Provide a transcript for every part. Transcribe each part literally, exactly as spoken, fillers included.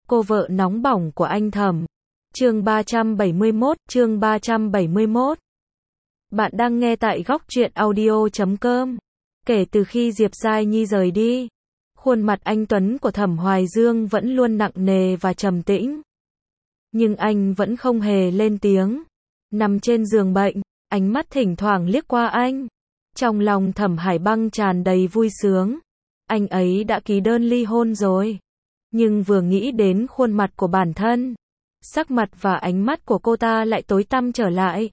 cô vợ nóng bỏng của anh Thẩm. Chương ba trăm bảy mươi mốt, chương ba trăm bảy mươi mốt. Bạn đang nghe tại góc truyện audio chấm com. Kể từ khi Diệp Giai Nhi rời đi, khuôn mặt anh tuấn của Thẩm Hoài Dương vẫn luôn nặng nề và trầm tĩnh. Nhưng anh vẫn không hề lên tiếng. Nằm trên giường bệnh, ánh mắt thỉnh thoảng liếc qua anh. Trong lòng Thẩm Hải Băng tràn đầy vui sướng. Anh ấy đã ký đơn ly hôn rồi. Nhưng vừa nghĩ đến khuôn mặt của bản thân, sắc mặt và ánh mắt của cô ta lại tối tăm trở lại.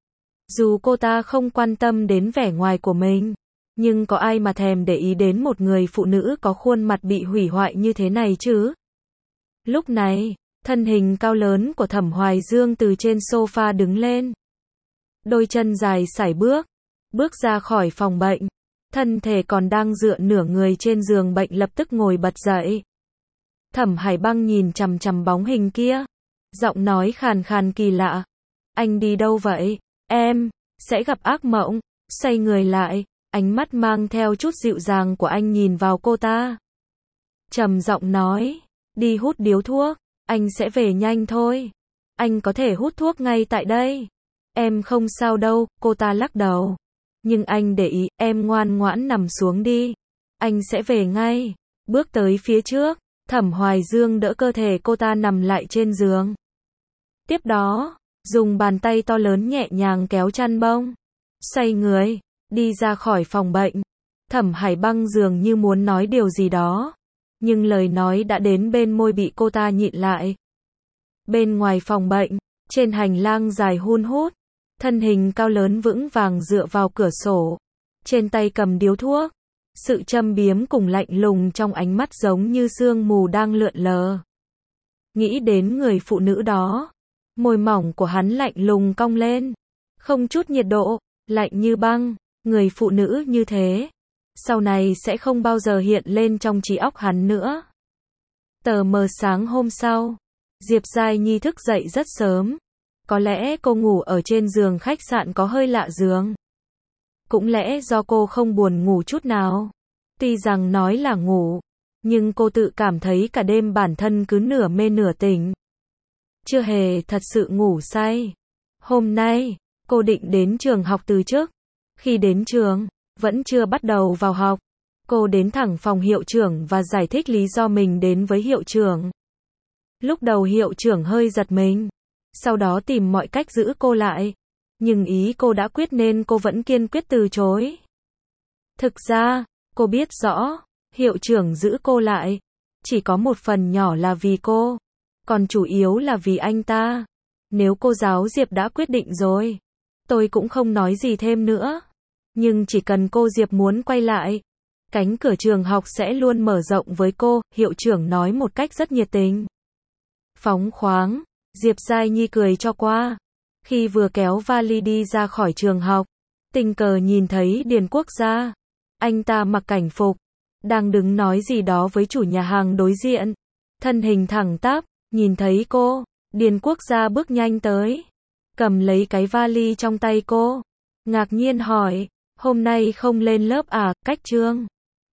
Dù cô ta không quan tâm đến vẻ ngoài của mình, nhưng có ai mà thèm để ý đến một người phụ nữ có khuôn mặt bị hủy hoại như thế này chứ? Lúc này, thân hình cao lớn của Thẩm Hoài Dương từ trên sofa đứng lên. Đôi chân dài sải bước, bước ra khỏi phòng bệnh. Thân thể còn đang dựa nửa người trên giường bệnh lập tức ngồi bật dậy. Thẩm Hải Băng nhìn chằm chằm bóng hình kia, giọng nói khàn khàn kỳ lạ. Anh đi đâu vậy? Em sẽ gặp ác mộng. Xoay người lại, ánh mắt mang theo chút dịu dàng của anh nhìn vào cô ta. Trầm giọng nói, đi hút điếu thuốc, anh sẽ về nhanh thôi. Anh có thể hút thuốc ngay tại đây. Em không sao đâu, cô ta lắc đầu. Nhưng anh để ý, em ngoan ngoãn nằm xuống đi. Anh sẽ về ngay. Bước tới phía trước, Thẩm Hoài Dương đỡ cơ thể cô ta nằm lại trên giường. Tiếp đó, dùng bàn tay to lớn nhẹ nhàng kéo chăn bông. Xoay người, đi ra khỏi phòng bệnh. Thẩm Hải Băng dường như muốn nói điều gì đó. Nhưng lời nói đã đến bên môi bị cô ta nhịn lại. Bên ngoài phòng bệnh, trên hành lang dài hun hút, thân hình cao lớn vững vàng dựa vào cửa sổ. Trên tay cầm điếu thuốc. Sự châm biếm cùng lạnh lùng trong ánh mắt giống như sương mù đang lượn lờ. Nghĩ đến người phụ nữ đó, môi mỏng của hắn lạnh lùng cong lên. Không chút nhiệt độ, lạnh như băng. Người phụ nữ như thế, sau này sẽ không bao giờ hiện lên trong trí óc hắn nữa. Tờ mờ sáng hôm sau, Diệp Giai Nhi thức dậy rất sớm. Có lẽ cô ngủ ở trên giường khách sạn có hơi lạ giường. Cũng lẽ do cô không buồn ngủ chút nào. Tuy rằng nói là ngủ, nhưng cô tự cảm thấy cả đêm bản thân cứ nửa mê nửa tỉnh. Chưa hề thật sự ngủ say. Hôm nay, cô định đến trường học từ trước. Khi đến trường, vẫn chưa bắt đầu vào học. Cô đến thẳng phòng hiệu trưởng và giải thích lý do mình đến với hiệu trưởng. Lúc đầu hiệu trưởng hơi giật mình. Sau đó tìm mọi cách giữ cô lại. Nhưng ý cô đã quyết nên cô vẫn kiên quyết từ chối. Thực ra, cô biết rõ, hiệu trưởng giữ cô lại. Chỉ có một phần nhỏ là vì cô. Còn chủ yếu là vì anh ta. Nếu cô giáo Diệp đã quyết định rồi, tôi cũng không nói gì thêm nữa. Nhưng chỉ cần cô Diệp muốn quay lại, cánh cửa trường học sẽ luôn mở rộng với cô, hiệu trưởng nói một cách rất nhiệt tình. Phóng khoáng, Diệp Giai Nhi cười cho qua. Khi vừa kéo vali đi ra khỏi trường học, tình cờ nhìn thấy Điền Quốc Gia. Anh ta mặc cảnh phục, đang đứng nói gì đó với chủ nhà hàng đối diện. Thân hình thẳng tắp, nhìn thấy cô, Điền Quốc Gia bước nhanh tới, cầm lấy cái vali trong tay cô, ngạc nhiên hỏi, hôm nay không lên lớp à, cách chương.